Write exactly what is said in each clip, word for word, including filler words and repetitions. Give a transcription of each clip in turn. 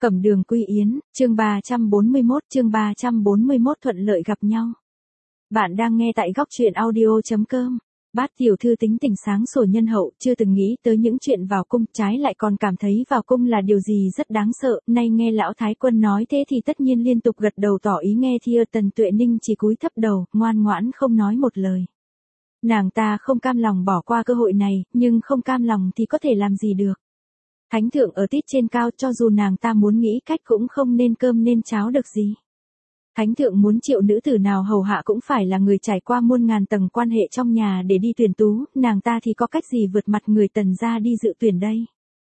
Cẩm Đường Quy Yến, chương ba trăm bốn mươi mốt, chương ba trăm bốn mươi mốt thuận lợi gặp nhau. Bạn đang nghe tại góc truyện audio chấm com. Bát tiểu thư tính tình sáng sủa nhân hậu, chưa từng nghĩ tới những chuyện vào cung, trái lại còn cảm thấy vào cung là điều gì rất đáng sợ, nay nghe lão thái quân nói thế thì tất nhiên liên tục gật đầu tỏ ý nghe theo. Tần Tuệ Ninh chỉ cúi thấp đầu, ngoan ngoãn không nói một lời. Nàng ta không cam lòng bỏ qua cơ hội này, nhưng không cam lòng thì có thể làm gì được. Thánh thượng ở tít trên cao, cho dù nàng ta muốn nghĩ cách cũng không nên cơm nên cháo được gì. Thánh thượng muốn triệu nữ tử nào hầu hạ cũng phải là người trải qua muôn ngàn tầng quan hệ trong nhà để đi tuyển tú, nàng ta thì có cách gì vượt mặt người Tần gia đi dự tuyển đây.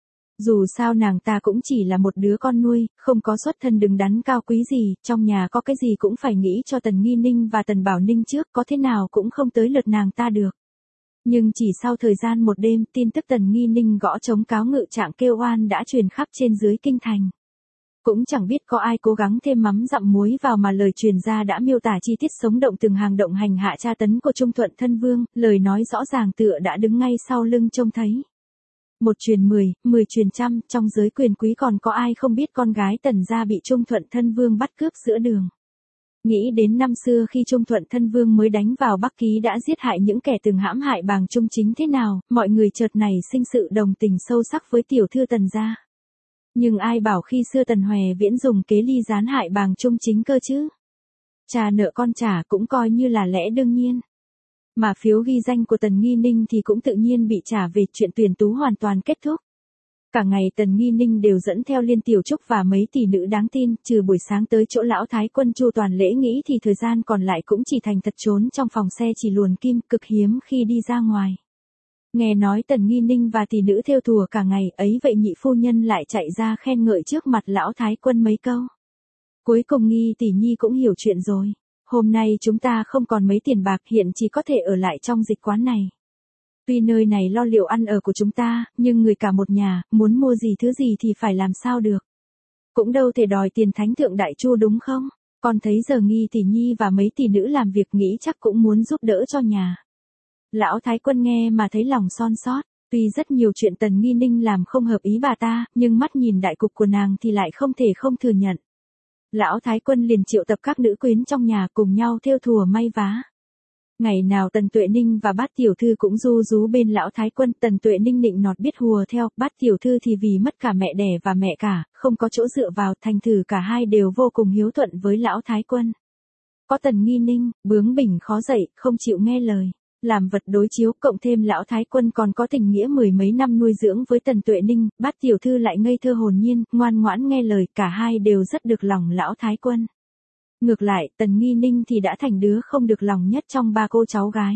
Dù sao nàng ta cũng chỉ là một đứa con nuôi, không có xuất thân đứng đắn cao quý gì, trong nhà có cái gì cũng phải nghĩ cho Tần Nghi Ninh và Tần Bảo Ninh trước, có thế nào cũng không tới lượt nàng ta được. Nhưng chỉ sau thời gian một đêm, tin tức Tần Nghi Ninh gõ trống cáo ngự trạng kêu oan đã truyền khắp trên dưới kinh thành. Cũng chẳng biết có ai cố gắng thêm mắm dặm muối vào mà lời truyền ra đã miêu tả chi tiết sống động từng hàng động hành hạ tra tấn của Trung Thuận thân vương, lời nói rõ ràng tựa đã đứng ngay sau lưng trông thấy. Một truyền mười, mười truyền trăm, trong giới quyền quý còn có ai không biết con gái Tần gia bị Trung Thuận thân vương bắt cướp giữa đường. Nghĩ đến năm xưa khi Trung Thuận thân vương mới đánh vào Bắc Ký đã giết hại những kẻ từng hãm hại Bàng Trung Chính thế nào, mọi người chợt nảy sinh sự đồng tình sâu sắc với tiểu thư Tần gia. Nhưng ai bảo khi xưa Tần Hòe Viễn dùng kế ly gián hại Bàng Trung Chính cơ chứ? Trả nợ con trả cũng coi như là lẽ đương nhiên. Mà phiếu ghi danh của Tần Nghi Ninh thì cũng tự nhiên bị trả về, chuyện tuyển tú hoàn toàn kết thúc. Cả ngày Tần Nghi Ninh đều dẫn theo Liên Tiểu Trúc và mấy tỷ nữ đáng tin, trừ buổi sáng tới chỗ lão thái quân chu toàn lễ nghĩ thì thời gian còn lại cũng chỉ thành thật trốn trong phòng xe chỉ luồn kim, cực hiếm khi đi ra ngoài. Nghe nói Tần Nghi Ninh và tỷ nữ thêu thùa cả ngày, ấy vậy nhị phu nhân lại chạy ra khen ngợi trước mặt lão thái quân mấy câu. Cuối cùng Nghi tỷ nhi cũng hiểu chuyện rồi. Hôm nay chúng ta không còn mấy tiền bạc, hiện chỉ có thể ở lại trong dịch quán này. Tuy nơi này lo liệu ăn ở của chúng ta, nhưng người cả một nhà, muốn mua gì thứ gì thì phải làm sao được. Cũng đâu thể đòi tiền thánh thượng đại chu đúng không? Con thấy giờ Nghi tỷ nhi và mấy tỷ nữ làm việc nghĩ chắc cũng muốn giúp đỡ cho nhà. Lão thái quân nghe mà thấy lòng son sót, tuy rất nhiều chuyện Tần Nghi Ninh làm không hợp ý bà ta, nhưng mắt nhìn đại cục của nàng thì lại không thể không thừa nhận. Lão thái quân liền triệu tập các nữ quyến trong nhà cùng nhau thêu thùa may vá. Ngày nào Tần Tuệ Ninh và Bát tiểu thư cũng ru rú bên lão thái quân, Tần Tuệ Ninh nịnh nọt biết hùa theo, Bát tiểu thư thì vì mất cả mẹ đẻ và mẹ cả, không có chỗ dựa vào, thành thử cả hai đều vô cùng hiếu thuận với lão thái quân. Có Tần Nghi Ninh, bướng bỉnh khó dậy, không chịu nghe lời, làm vật đối chiếu, cộng thêm lão thái quân còn có tình nghĩa mười mấy năm nuôi dưỡng với Tần Tuệ Ninh, Bát tiểu thư lại ngây thơ hồn nhiên, ngoan ngoãn nghe lời, cả hai đều rất được lòng lão thái quân. Ngược lại, Tần Nghi Ninh thì đã thành đứa không được lòng nhất trong ba cô cháu gái.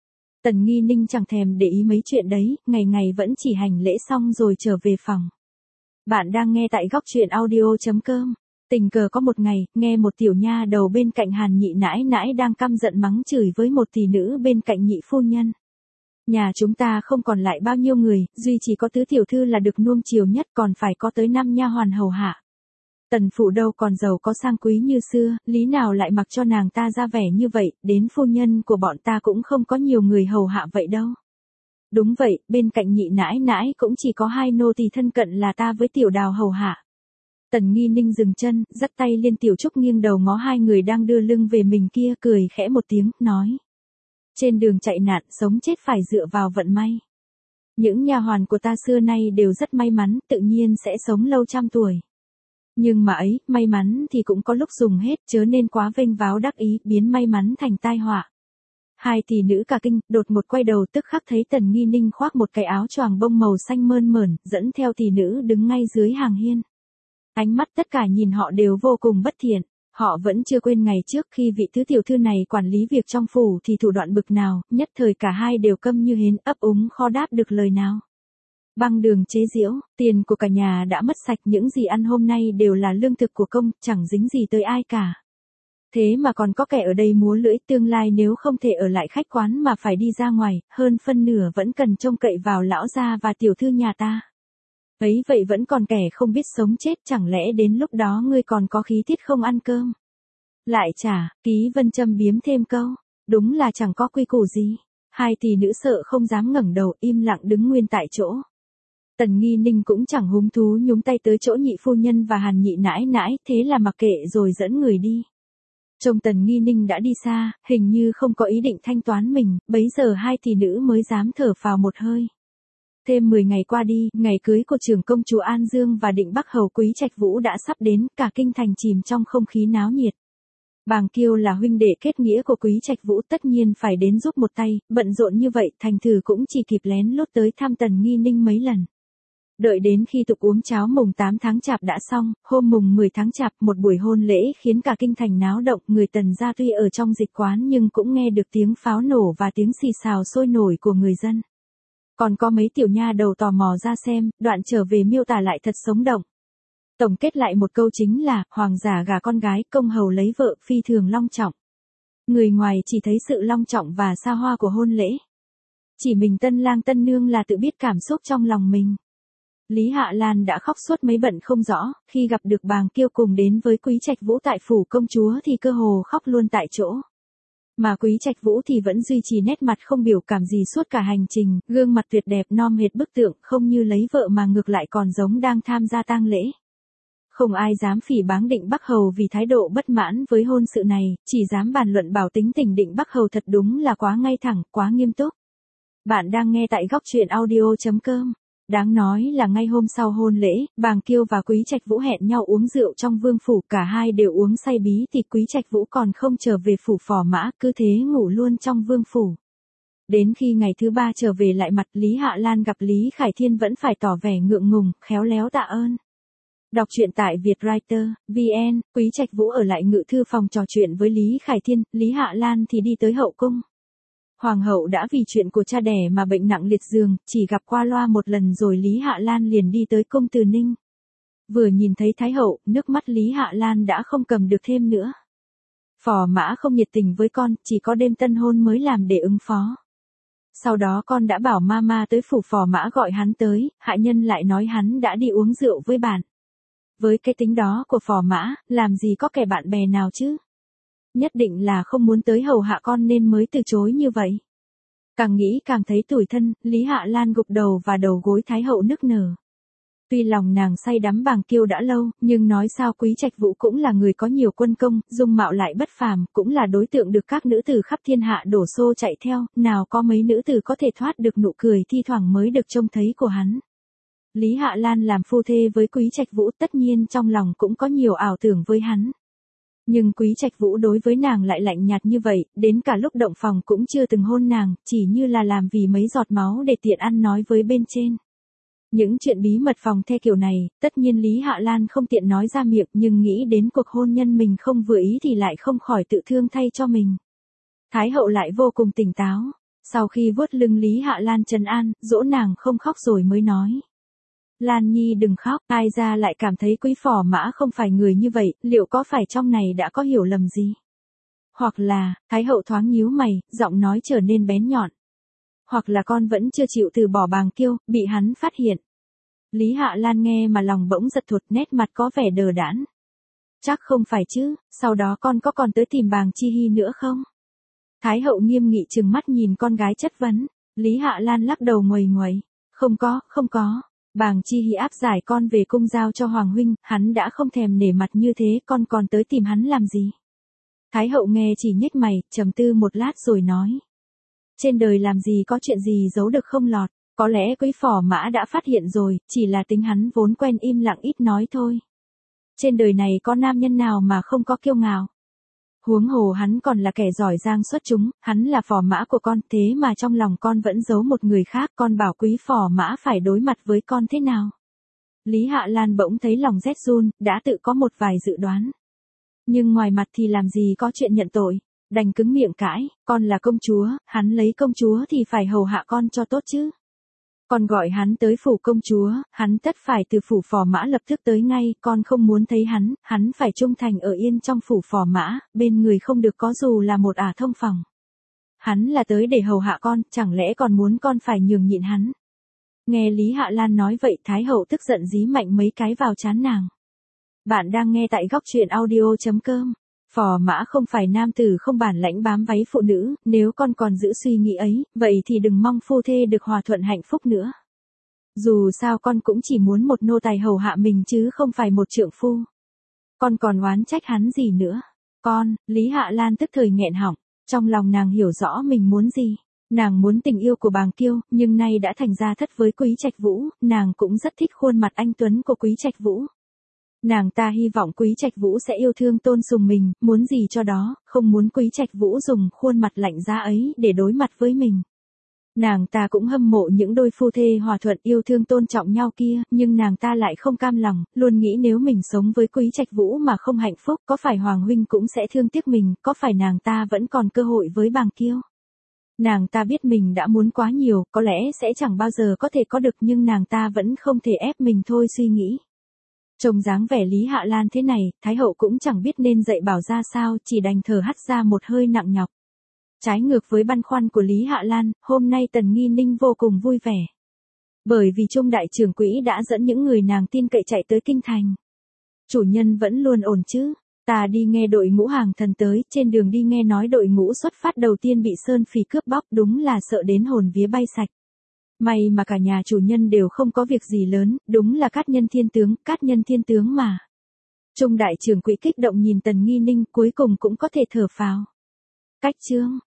Tần Nghi Ninh chẳng thèm để ý mấy chuyện đấy, ngày ngày vẫn chỉ hành lễ xong rồi trở về phòng. Bạn đang nghe tại góc truyện audio chấm com. Tình cờ có một ngày, nghe một tiểu nha đầu bên cạnh Hàn nhị nãi nãi đang căm giận mắng chửi với một tỷ nữ bên cạnh nhị phu nhân. Nhà chúng ta không còn lại bao nhiêu người, duy chỉ có tứ tiểu thư là được nuông chiều nhất, còn phải có tới năm nha hoàn hầu hạ. Tần phủ đâu còn giàu có sang quý như xưa, lý nào lại mặc cho nàng ta ra vẻ như vậy, đến phu nhân của bọn ta cũng không có nhiều người hầu hạ vậy đâu. Đúng vậy, bên cạnh nhị nãi nãi cũng chỉ có hai nô tỳ thân cận là ta với tiểu đào hầu hạ. Tần Nghi Ninh dừng chân, dắt tay Liên Tiểu Trúc nghiêng đầu ngó hai người đang đưa lưng về mình kia, cười khẽ một tiếng, nói. Trên đường chạy nạn, sống chết phải dựa vào vận may. Những nha hoàn của ta xưa nay đều rất may mắn, tự nhiên sẽ sống lâu trăm tuổi. Nhưng mà ấy, may mắn thì cũng có lúc dùng hết, chớ nên quá vênh váo đắc ý, biến may mắn thành tai họa. Hai tỷ nữ cả kinh, đột một quay đầu tức khắc thấy Tần Nghi Ninh khoác một cái áo choàng bông màu xanh mơn mởn, dẫn theo tỷ nữ đứng ngay dưới hàng hiên. Ánh mắt tất cả nhìn họ đều vô cùng bất thiện, họ vẫn chưa quên ngày trước khi vị thứ tiểu thư này quản lý việc trong phủ thì thủ đoạn bực nào, nhất thời cả hai đều câm như hến, ấp úng khó đáp được lời nào. Băng đường chế giễu, tiền của cả nhà đã mất sạch, những gì ăn hôm nay đều là lương thực của công, chẳng dính gì tới ai cả. Thế mà còn có kẻ ở đây múa lưỡi, tương lai nếu không thể ở lại khách quán mà phải đi ra ngoài, hơn phân nửa vẫn cần trông cậy vào lão gia và tiểu thư nhà ta. Ấy vậy vẫn còn kẻ không biết sống chết, chẳng lẽ đến lúc đó ngươi còn có khí tiết không ăn cơm? Lại chả, Ký Vân châm biếm thêm câu, đúng là chẳng có quy củ gì. Hai tỷ nữ sợ không dám ngẩng đầu, im lặng đứng nguyên tại chỗ. Tần Nghi Ninh cũng chẳng hứng thú nhúng tay tới chỗ nhị phu nhân và Hàn nhị nãi nãi, thế là mặc kệ rồi dẫn người đi. Trông Tần Nghi Ninh đã đi xa, hình như không có ý định thanh toán mình, bấy giờ hai tỷ nữ mới dám thở phào một hơi. Thêm mười ngày qua đi, ngày cưới của trưởng công chúa An Dương và Định Bắc Hầu Quý Trạch Vũ đã sắp đến, cả kinh thành chìm trong không khí náo nhiệt. Bàng Kiêu là huynh đệ kết nghĩa của Quý Trạch Vũ tất nhiên phải đến giúp một tay, bận rộn như vậy thành thử cũng chỉ kịp lén lút tới thăm Tần Nghi Ninh mấy lần. Đợi đến khi tục uống cháo mùng tám tháng Chạp đã xong, hôm mùng mười tháng Chạp một buổi hôn lễ khiến cả kinh thành náo động, người Tần gia tuy ở trong dịch quán nhưng cũng nghe được tiếng pháo nổ và tiếng xì xào sôi nổi của người dân. Còn có mấy tiểu nha đầu tò mò ra xem, đoạn trở về miêu tả lại thật sống động. Tổng kết lại một câu chính là, hoàng giả gả con gái, công hầu lấy vợ, phi thường long trọng. Người ngoài chỉ thấy sự long trọng và xa hoa của hôn lễ. Chỉ mình tân lang tân nương là tự biết cảm xúc trong lòng mình. Lý Hạ Lan đã khóc suốt mấy bận không rõ, khi gặp được Bàng Kiêu cùng đến với Quý Trạch Vũ tại phủ công chúa thì cơ hồ khóc luôn tại chỗ. Mà Quý Trạch Vũ thì vẫn duy trì nét mặt không biểu cảm gì suốt cả hành trình, gương mặt tuyệt đẹp non hệt bức tượng, không như lấy vợ mà ngược lại còn giống đang tham gia tang lễ. Không ai dám phỉ báng Định Bắc Hầu vì thái độ bất mãn với hôn sự này, chỉ dám bàn luận bảo tính tình Định Bắc Hầu thật đúng là quá ngay thẳng, quá nghiêm túc. Bạn đang nghe tại góc truyện audio chấm com. Đáng nói là ngay hôm sau hôn lễ, Bàng Kiêu và Quý Trạch Vũ hẹn nhau uống rượu trong vương phủ, cả hai đều uống say bí thì Quý Trạch Vũ còn không trở về phủ Phò Mã, cứ thế ngủ luôn trong vương phủ. Đến khi ngày thứ ba trở về lại mặt Lý Hạ Lan gặp Lý Khải Thiên vẫn phải tỏ vẻ ngượng ngùng, khéo léo tạ ơn. Đọc truyện tại Vietwriter, vê en, Quý Trạch Vũ ở lại ngự thư phòng trò chuyện với Lý Khải Thiên, Lý Hạ Lan thì đi tới hậu cung. Hoàng hậu đã vì chuyện của cha đẻ mà bệnh nặng liệt giường, chỉ gặp qua loa một lần rồi Lý Hạ Lan liền đi tới cung Từ Ninh. Vừa nhìn thấy Thái hậu, nước mắt Lý Hạ Lan đã không cầm được thêm nữa. Phò Mã không nhiệt tình với con, chỉ có đêm tân hôn mới làm để ứng phó. Sau đó con đã bảo mama tới phủ Phò Mã gọi hắn tới, hạ nhân lại nói hắn đã đi uống rượu với bạn. Với cái tính đó của Phò Mã, làm gì có kẻ bạn bè nào chứ? Nhất định là không muốn tới hầu hạ con nên mới từ chối như vậy. Càng nghĩ càng thấy tủi thân, Lý Hạ Lan gục đầu và đầu gối Thái hậu nức nở. Tuy lòng nàng say đắm Bàng Kiêu đã lâu, nhưng nói sao Quý Trạch Vũ cũng là người có nhiều quân công, dung mạo lại bất phàm, cũng là đối tượng được các nữ tử khắp thiên hạ đổ xô chạy theo, nào có mấy nữ tử có thể thoát được nụ cười thi thoảng mới được trông thấy của hắn. Lý Hạ Lan làm phu thê với Quý Trạch Vũ tất nhiên trong lòng cũng có nhiều ảo tưởng với hắn. Nhưng Quý Trạch Vũ đối với nàng lại lạnh nhạt như vậy, đến cả lúc động phòng cũng chưa từng hôn nàng, chỉ như là làm vì mấy giọt máu để tiện ăn nói với bên trên. Những chuyện bí mật phòng the kiểu này, tất nhiên Lý Hạ Lan không tiện nói ra miệng, nhưng nghĩ đến cuộc hôn nhân mình không vừa ý thì lại không khỏi tự thương thay cho mình. Thái hậu lại vô cùng tỉnh táo, sau khi vuốt lưng Lý Hạ Lan trấn an, dỗ nàng không khóc rồi mới nói. Lan Nhi đừng khóc, ai ra lại cảm thấy Quý Phò Mã không phải người như vậy, liệu có phải trong này đã có hiểu lầm gì? Hoặc là, Thái hậu thoáng nhíu mày, giọng nói trở nên bén nhọn. Hoặc là con vẫn chưa chịu từ bỏ Bàng Kiêu, bị hắn phát hiện. Lý Hạ Lan nghe mà lòng bỗng giật thụt, nét mặt có vẻ đờ đẫn. Chắc không phải chứ, sau đó con có còn tới tìm Bàng Chi Hy nữa không? Thái hậu nghiêm nghị trừng mắt nhìn con gái chất vấn, Lý Hạ Lan lắc đầu nguầy nguầy. Không có, không có. Bàng Chi Hy áp giải con về cung giao cho Hoàng huynh, hắn đã không thèm nể mặt như thế, con còn tới tìm hắn làm gì? Thái hậu nghe chỉ nhếch mày, trầm tư một lát rồi nói. Trên đời làm gì có chuyện gì giấu được không lọt, có lẽ Quý Phò Mã đã phát hiện rồi, chỉ là tính hắn vốn quen im lặng ít nói thôi. Trên đời này có nam nhân nào mà không có kiêu ngạo. Huống hồ hắn còn là kẻ giỏi giang xuất chúng, hắn là Phò Mã của con, thế mà trong lòng con vẫn giấu một người khác, con bảo Quý Phò Mã phải đối mặt với con thế nào? Lý Hạ Lan bỗng thấy lòng rét run, đã tự có một vài dự đoán. Nhưng ngoài mặt thì làm gì có chuyện nhận tội, đành cứng miệng cãi, con là công chúa, hắn lấy công chúa thì phải hầu hạ con cho tốt chứ. Con gọi hắn tới phủ công chúa, hắn tất phải từ phủ Phò Mã lập tức tới ngay, con không muốn thấy hắn, hắn phải trung thành ở yên trong phủ Phò Mã, bên người không được có dù là một ả thông phòng. Hắn là tới để hầu hạ con, chẳng lẽ còn muốn con phải nhường nhịn hắn. Nghe Lý Hạ Lan nói vậy Thái hậu tức giận dí mạnh mấy cái vào trán nàng. Bạn đang nghe tại góc truyện audio chấm com. Phò Mã không phải nam tử không bản lãnh bám váy phụ nữ, nếu con còn giữ suy nghĩ ấy, vậy thì đừng mong phu thê được hòa thuận hạnh phúc nữa. Dù sao con cũng chỉ muốn một nô tài hầu hạ mình chứ không phải một trượng phu. Con còn oán trách hắn gì nữa. Con, Lý Hạ Lan tức thời nghẹn họng, trong lòng nàng hiểu rõ mình muốn gì. Nàng muốn tình yêu của Bàng Kiêu, nhưng nay đã thành ra thất với Quý Trạch Vũ, nàng cũng rất thích khuôn mặt anh tuấn của Quý Trạch Vũ. Nàng ta hy vọng Quý Trạch Vũ sẽ yêu thương tôn sùng mình, muốn gì cho đó, không muốn Quý Trạch Vũ dùng khuôn mặt lạnh giá ấy để đối mặt với mình. Nàng ta cũng hâm mộ những đôi phu thê hòa thuận yêu thương tôn trọng nhau kia, nhưng nàng ta lại không cam lòng, luôn nghĩ nếu mình sống với Quý Trạch Vũ mà không hạnh phúc, có phải Hoàng huynh cũng sẽ thương tiếc mình, có phải nàng ta vẫn còn cơ hội với Bàng Kiêu. Nàng ta biết mình đã muốn quá nhiều, có lẽ sẽ chẳng bao giờ có thể có được, nhưng nàng ta vẫn không thể ép mình thôi suy nghĩ. Trông dáng vẻ Lý Hạ Lan thế này, Thái hậu cũng chẳng biết nên dạy bảo ra sao, chỉ đành thở hắt ra một hơi nặng nhọc. Trái ngược với băn khoăn của Lý Hạ Lan, hôm nay Tần Nghi Ninh vô cùng vui vẻ. Bởi vì Trung đại trưởng quỹ đã dẫn những người nàng tin cậy chạy tới kinh thành. Chủ nhân vẫn luôn ổn chứ? Ta đi nghe đội ngũ hàng thần tới, trên đường đi nghe nói đội ngũ xuất phát đầu tiên bị Sơn Phỉ cướp bóc, đúng là sợ đến hồn vía bay sạch. May mà cả nhà chủ nhân đều không có việc gì lớn, đúng là cát nhân thiên tướng, cát nhân thiên tướng mà. Trung đại trưởng quỹ kích động nhìn Tần Nghi Ninh, cuối cùng cũng có thể thở phào. Cách chương